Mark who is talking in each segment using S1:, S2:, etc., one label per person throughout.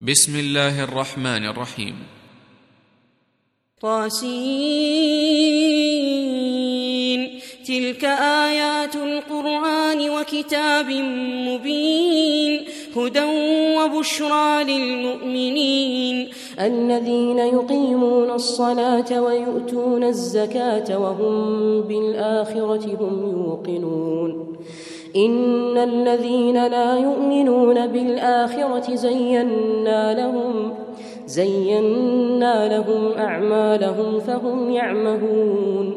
S1: بسم الله الرحمن الرحيم.
S2: طاسين. تلك آيات القرآن وكتاب مبين هدى وبشرى للمؤمنين
S3: الذين يقيمون الصلاة ويؤتون الزكاة وهم بالآخرة هم يوقنون إن الذين لا يؤمنون بالآخرة زينا لهم أعمالهم فهم يعمهون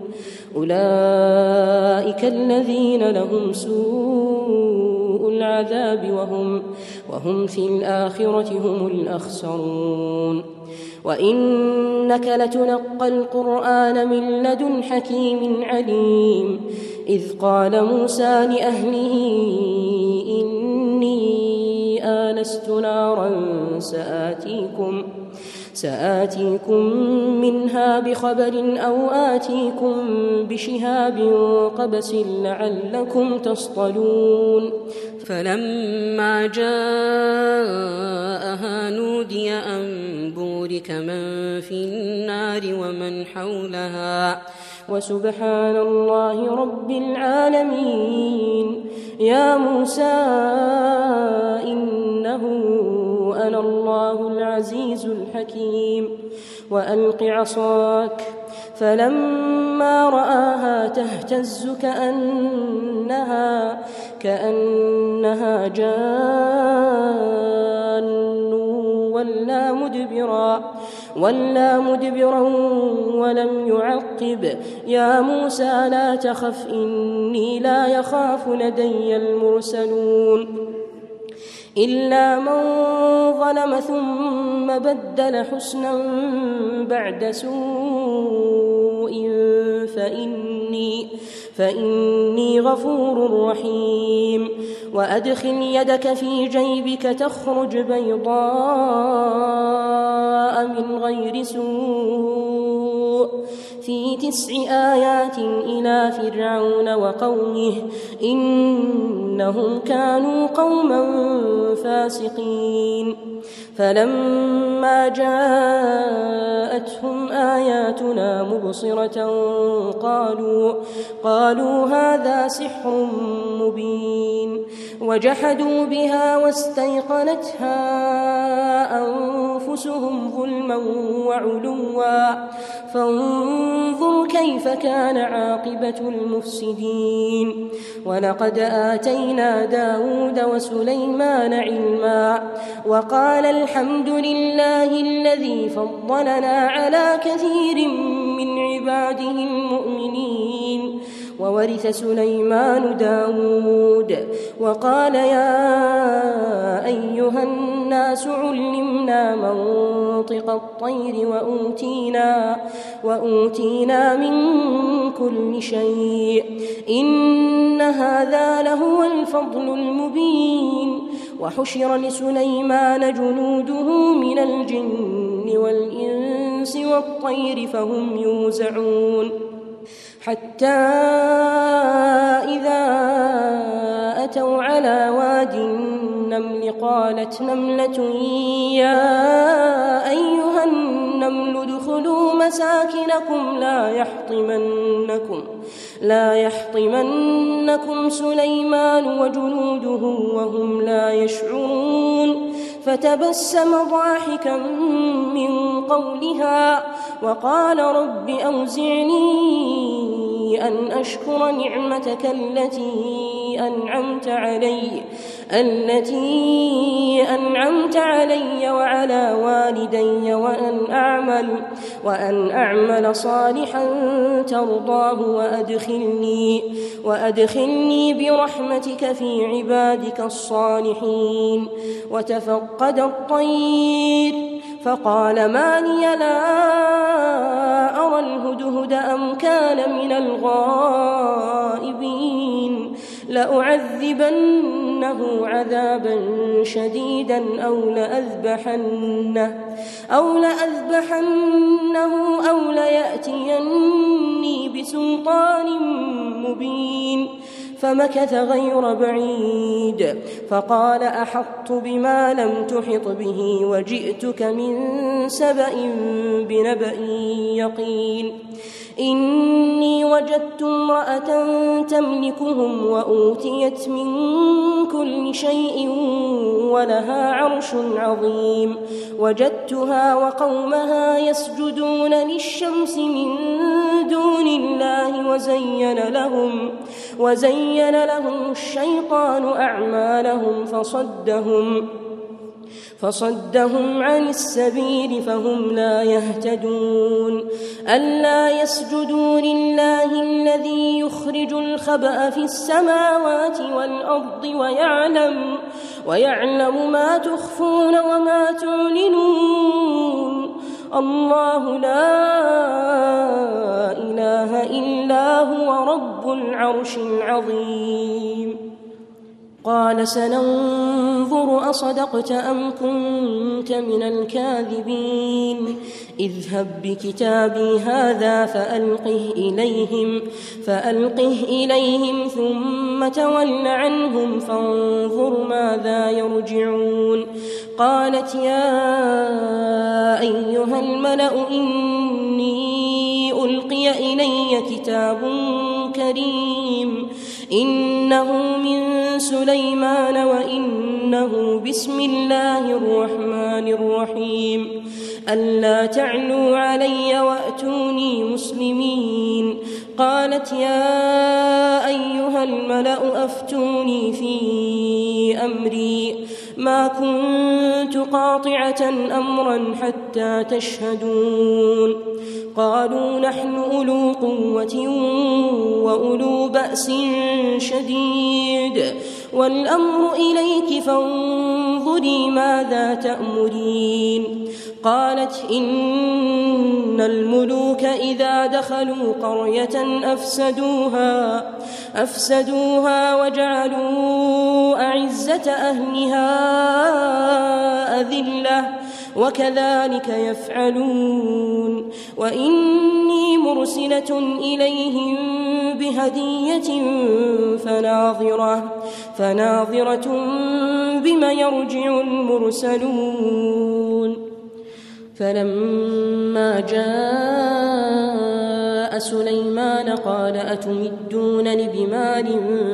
S3: أولئك الذين لهم سوء العذاب وهم في الآخرة هم الأخسرون وإنك لتلقى القرآن من لدن حكيم عليم إذ قال موسى لأهله إني آنست نارا سآتيكم منها بخبر أو آتيكم بشهاب قبس لعلكم تصطلون
S2: فلما جاءها نودي أن بورك من في النار ومن حولها
S3: وسبحان الله رب العالمين يا موسى إنه أنا الله العزيز الحكيم وألق عصاك فلما رآها تهتز كأنها جان ولا مدبرا ولم يعقب يا موسى لا تخف إني لا يخاف لدي المرسلون إلا من ظلم ثم بدل حسنا بعد سوء فإني غفور رحيم وأدخل يدك في جيبك تخرج بيضاء من غير سوء في 9 آيات إلى فرعون وقومه إنهم كانوا قوما فاسقين فلما جاءتهم آياتنا مبصرة قالوا هذا سحر مبين وجحدوا بها واستيقنتها أنفسهم ظلما وعلوا فانظر كيف كان عاقبة المفسدين ولقد آتينا داود وسليمان علما وقال الحمد لله الذي فضلنا على كثير من عباده المؤمنين وورث سليمان داود وقال يا أيها الناس علمنا منطق الطير وأوتينا من كل شيء إن هذا لهو الفضل المبين وحشر لسليمان جنوده من الجن والإنس والطير فهم يوزعون حتى إذا أتوا على واد النمل قالت نملة يا أيها النمل ادخلوا مساكنكم لا يحطمنكم سليمان وجنوده وهم لا يشعرون فتبسم ضاحكا من قولها وقال رب أوزعني أن أشكر نعمتك التي أنعمت علي وعلى والدي وأن أعمل صالحا ترضاه وأدخلني برحمتك في عبادك الصالحين وتفقد الطير فقال ما لي لا أرى الهدهد أم كان من الغائبين لأعذبنه عذابا شديدا أو لأذبحنه أو ليأتيني بسلطان مبين فمكث غير بعيد فقال أحطت بما لم تحط به وجئتك من سبأ بنبأ يقين إني وجدت امرأة تملكهم وأوتيت من كل شيء ولها عرش عظيم وجدتها وقومها يسجدون للشمس من دون الله وزين لهم الشيطان أعمالهم فصدهم عن السبيل فهم لا يهتدون ألا يسجدوا لله الذي يخرج الخبأ في السماوات والأرض ويعلم ما تخفون وما تعلنون الله لا إله إلا هو رب العرش العظيم قال سننظر أصدقت أم كنت من الكاذبين اذهب بكتابي هذا فألقه إليهم ثم تول عنهم فانظر ماذا يرجعون قالت يا أيها الملأ إني ألقي إلي كتاب كريم إنه من سليمان وإنه بسم الله الرحمن الرحيم ألا تعلوا علي وأتوني مسلمين قالت يا أيها الملأ أفتوني في أمري ما كنت قاطعة أمرا حتى تشهدون قالوا نحن أولو قوة وأولو بأس شديد والأمر إليك فانظري ماذا تأمرين قالت إن الملوك إذا دخلوا قرية أفسدوها وجعلوا أعزة أهلها أذلة وكذلك يفعلون وإني مرسلة إليهم بهدية فناظرة بما يرجع المرسلون فلما جاء سليمان قال أتمدونني بمال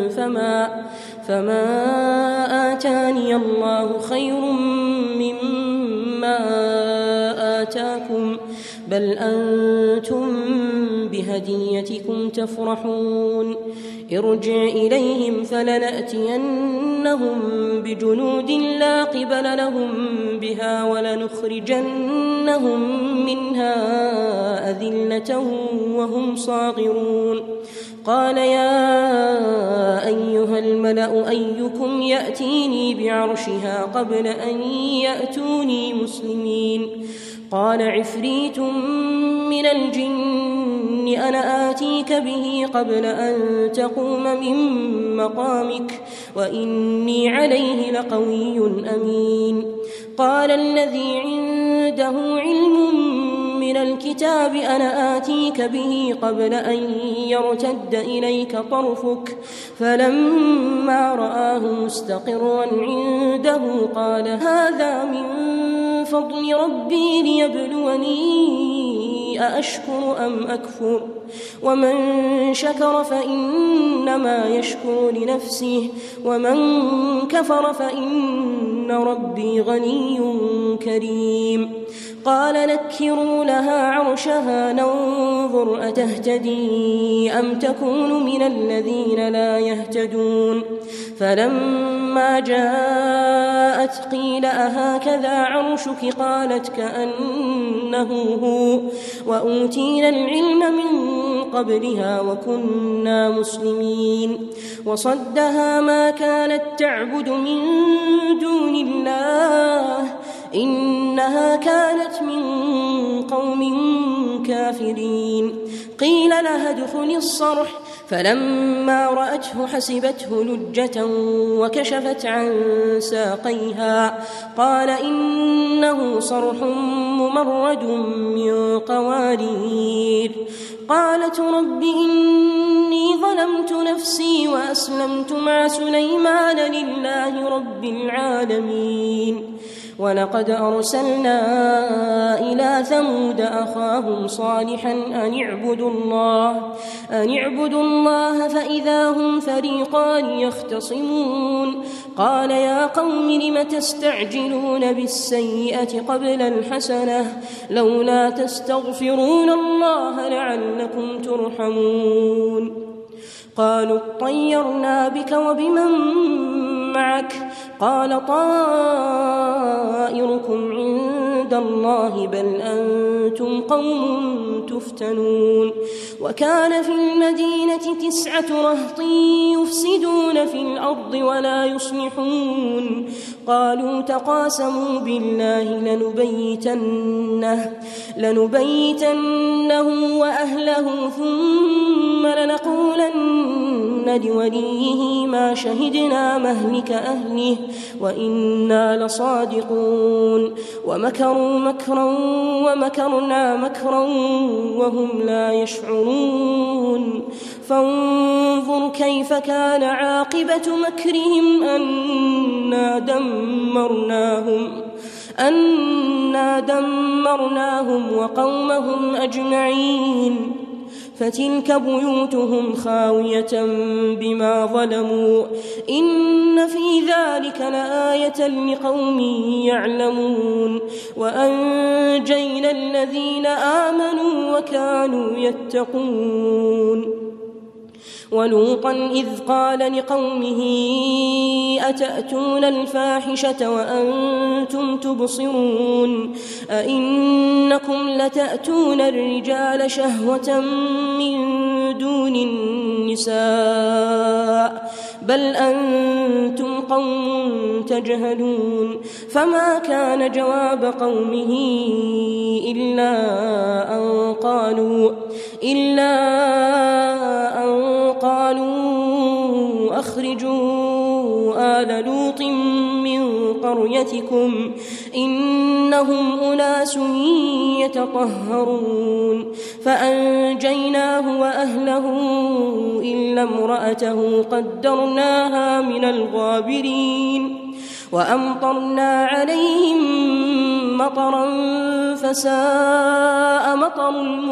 S3: فما آتاني الله خير مما آتاكم بل أنتم بهديتكم تفرحون ارجع إليهم فلنأتينهم بجنود لا قبل لهم بها ولنخرجنهم منها أذلة وهم صاغرون قال يا أيها الملأ أيكم يأتيني بعرشها قبل أن يأتوني مسلمين قال عفريت من الجن أنا آتيك به قبل أن تقوم من مقامك وإني عليه لقوي أمين قال الذي عنده علم من الكتاب أنا آتيك به قبل أن يرتد إليك طرفك فلما رآه مستقرا عنده قال هذا من فضل ربي ليبلوني أأشكر أم أكفر ومن شكر فإنما يشكر لنفسه ومن كفر فإن ربي غني كريم قال نكروا لها عرشها ننظر أتهتدي أم تكون من الذين لا يهتدون فلما جاءت قيل أهكذا عرشك قالت كأنه هو وأوتينا العلم من قبلها وكنا مسلمين وصدها ما كانت تعبد من دون الله إنها كانت من قوم كافرين قيل لها ادخلي الصرح فلما رأته حسبته لجة وكشفت عن ساقيها قال إنه صرح ممرد من قوارير. قالت رب إني ظلمت نفسي وأسلمت مع سليمان لله رب العالمين. ولقد أرسلنا إلى ثمود أخاهم صالحا أن اعبدوا الله فإذا هم فريقان يختصمون. قال يا قوم لم تستعجلون بالسيئة قبل الحسنة لولا تستغفرون الله لعلكم ترحمون. قالوا اطيرنا بك وبمن معك قال طائركم عند الله بل أنتم قوم تفتنون. وكان في المدينة 9 رهط يفسدون في الأرض ولا يصلحون. قالوا تقاسموا بالله لنبيتنه وأهله ثم لنقولن لوليه ما شهدنا مهلك أهله وإنا لصادقون. ومكروا مكرا ومكرنا مكرا وهم لا يشعرون. فانظر كيف كان عاقبة مكرهم أنا دمرناهم وقومهم أجمعين. فتلك بيوتهم خاوية بما ظلموا إن في ذلك لآية لقوم يعلمون. وأنجينا الذين آمنوا وكانوا يتقون. ولوطا إذ قال لقومه أتأتون الفاحشة وأنتم تبصرون أئنكم لتأتون الرجال شهوة من دون النساء بل أنتم قوم تجهلون. فما كان جواب قومه إلا أن قالوا أخرجوا آل لوط من قريتكم إنهم أناس يتطهرون. فأنجيناه وأهله إلا امرأته قدرناها من الغابرين. وأمطرنا عليهم مطرا فساء مطر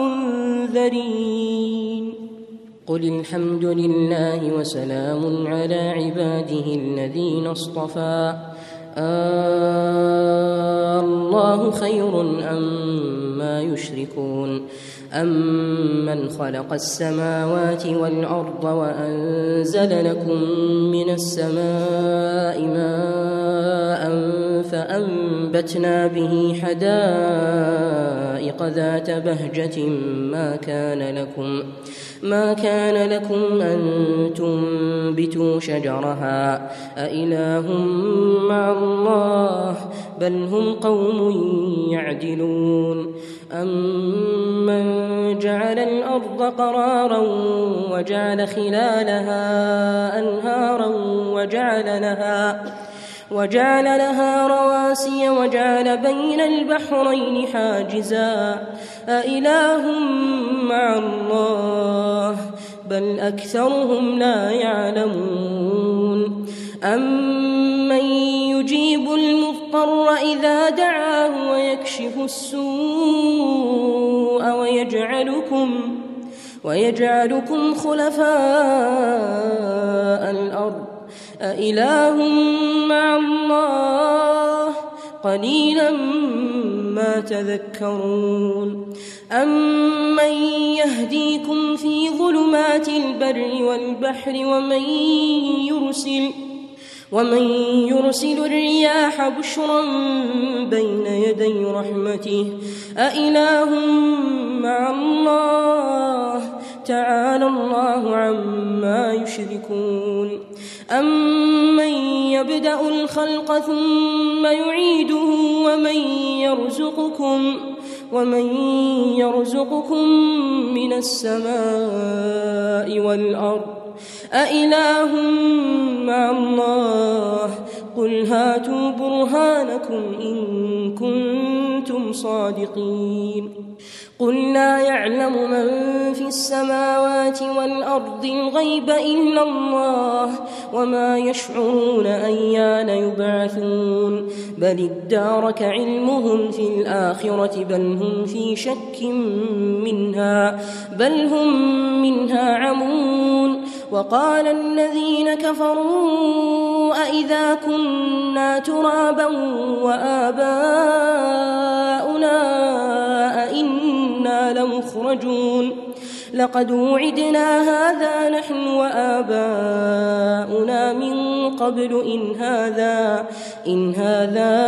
S3: المنذرين. قل الحمد لله وسلام على عباده الذين اصطفى الله خير أما يشركون. أمن خلق السماوات والأرض وأنزل لكم من السماء ماء فأنبتنا به حدائق ذات بهجة ما كان لكم أن تنبتوا شجرها أإله مع الله بل هم قوم يعدلون. أمن جعل الأرض قرارا وجعل خلالها أنهارا وجعل لها رواسي وجعل بين البحرين حاجزا أإله مع الله بل أكثرهم لا يعلمون. أمن يجيب المضطر إذا دعاه ويكشف السوء ويجعلكم خلفاء الأرض أإله مع الله قليلا ما تذكرون. أمن يهديكم في ظلمات البر والبحر ومن يرسل الرياح بشرا بين يدي رحمته أإله مع الله تعالى الله عما يشركون. أمن يبدأ الخلق ثم يعيده ومن يرزقكم من السماء والأرض أإله مع الله قل هاتوا برهانكم إن كنتم صادقين قل لا يعلم من في السماوات والأرض الغيب إلا الله وما يشعرون أيان يبعثون بل ادارك علمهم في الآخرة بل هم في شك منها بل هم منها عمون وقال الذين كفروا أإذا كنا ترابا وآباؤنا أئنا لمخرجون لقد وعدنا هذا نحن وآباؤنا من قبل إن هذا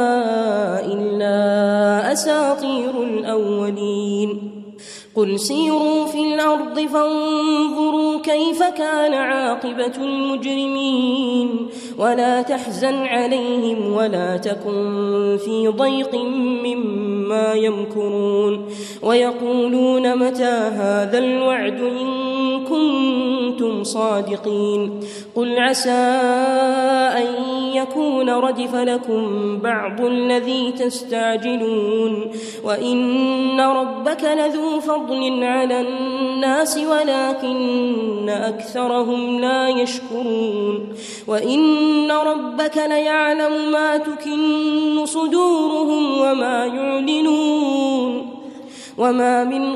S3: إلا أساطير الأولين قل سيروا في الأرض فانظروا كيف كان عاقبة المجرمين ولا تحزن عليهم ولا تكن في ضيق مما يمكرون ويقولون متى هذا الوعد إن كنتم صادقين قل عسى أن يكون ردف لكم بعض الذي تستعجلون وإن ربك لذو فضل على الناس ولكن أكثرهم لا يشكرون وإن ربك ليعلم ما تكن صدورهم وما يعلنون وما من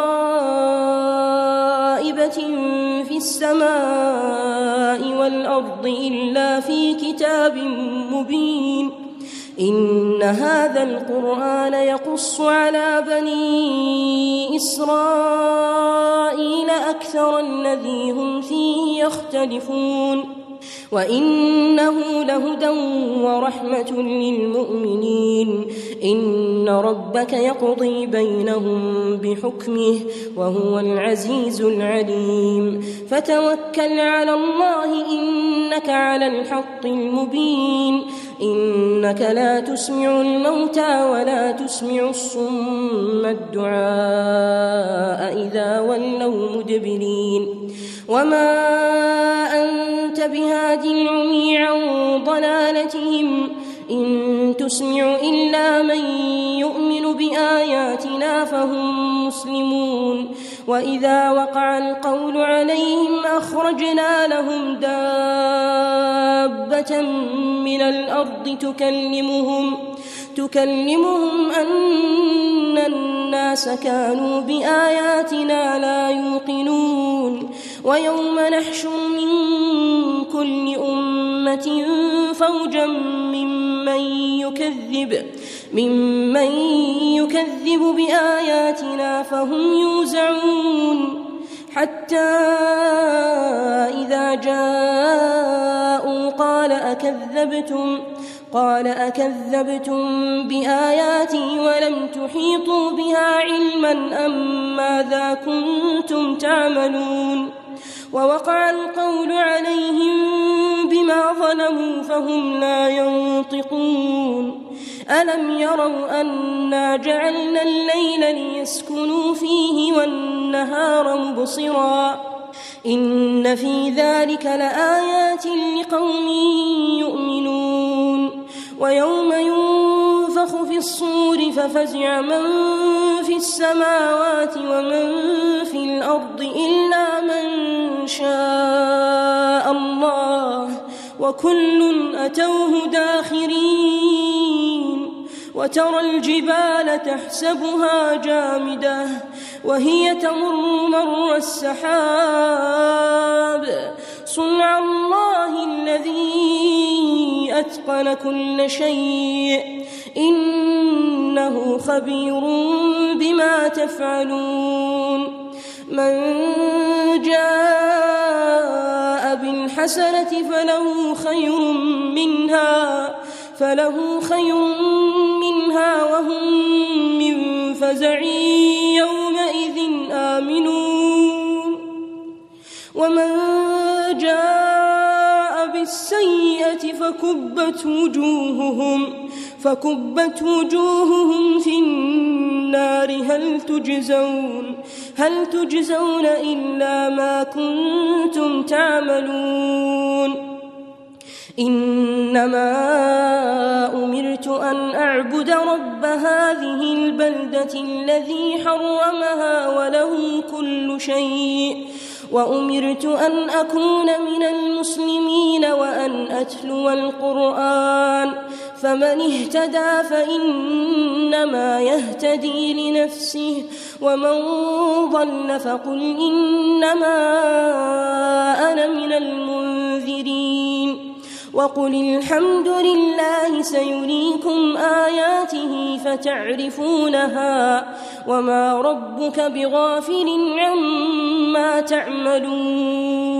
S3: غائبة في السماء والأرض إلا في كتاب مبين إن هذا القرآن يقص على بني إسرائيل أكثر الذي هم فيه يختلفون وإنه لهدى ورحمة للمؤمنين إن ربك يقضي بينهم بحكمه وهو العزيز العليم فتوكل على الله إنك على الحق المبين إنك لا تسمع الموتى ولا تسمع الصم الدعاء إذا ولوا مدبرين وما أنت بهاد العمي عن ضلالتهم إن تسمع إلا من يؤمن بآياتنا فهم مسلمون وإذا وقع القول عليهم أخرجنا لهم دابة من الأرض تكلمهم أن الناس كانوا بآياتنا لا يوقنون ويوم نحشر من كل أمة فوجا ممن يكذب بآياتنا فهم يوزعون حتى إذا جاءوا قال أكذبتم بآياتي ولم تحيطوا بها علما أم ماذا كنتم تعملون ووقع القول عليهم بما ظلموا فهم لا ينطقون ألم يروا أنا جعلنا الليل ليسكنوا فيه والنهار مبصرا إن في ذلك لآيات لقوم يؤمنون ويوم ينفخ في الصور ففزع من في السماوات ومن في الأرض إلا من شاء الله وكل أتوه داخرين وترى الجبال تحسبها جامدة وهي تمر مر السحاب صنع الله الذي أتقن كل شيء إنه خبير بما تفعلون من جاء بالحسنة فله خير منها وهم من فزع يومئذ آمنون ومن جاء بالسيئة فكبت وجوههم في النار النار هل تجزون إلا ما كنتم تعملون إنما أمرت أن أعبد رب هذه البلدة الذي حرمها وله كل شيء وأمرت أن أكون من المسلمين وأن أتلو القرآن فمن اهتدى فإنما يهتدي لنفسه ومن ضل فقل إنما أنا من المنذرين وقل الحمد لله سيريكم آياته فتعرفونها وما ربك بغافل عما تعملون